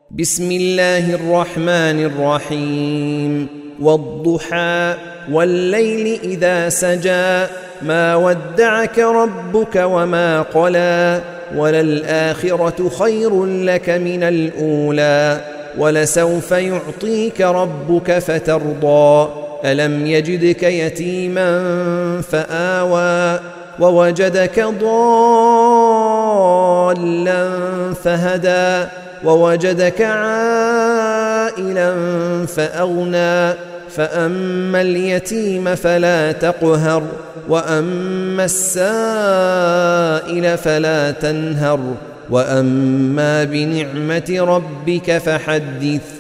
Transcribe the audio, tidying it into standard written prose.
بسم الله الرحمن الرحيم والضحى والليل إذا سجى ما ودعك ربك وما قلى وللآخرة خير لك من الأولى ولسوف يعطيك ربك فترضى ألم يجدك يتيما فآوى ووجدك ضالا فهدى ووجدك عائلا فأغنى فأما اليتيم فلا تقهر وأما السائل فلا تنهر وأما بنعمة ربك فحدث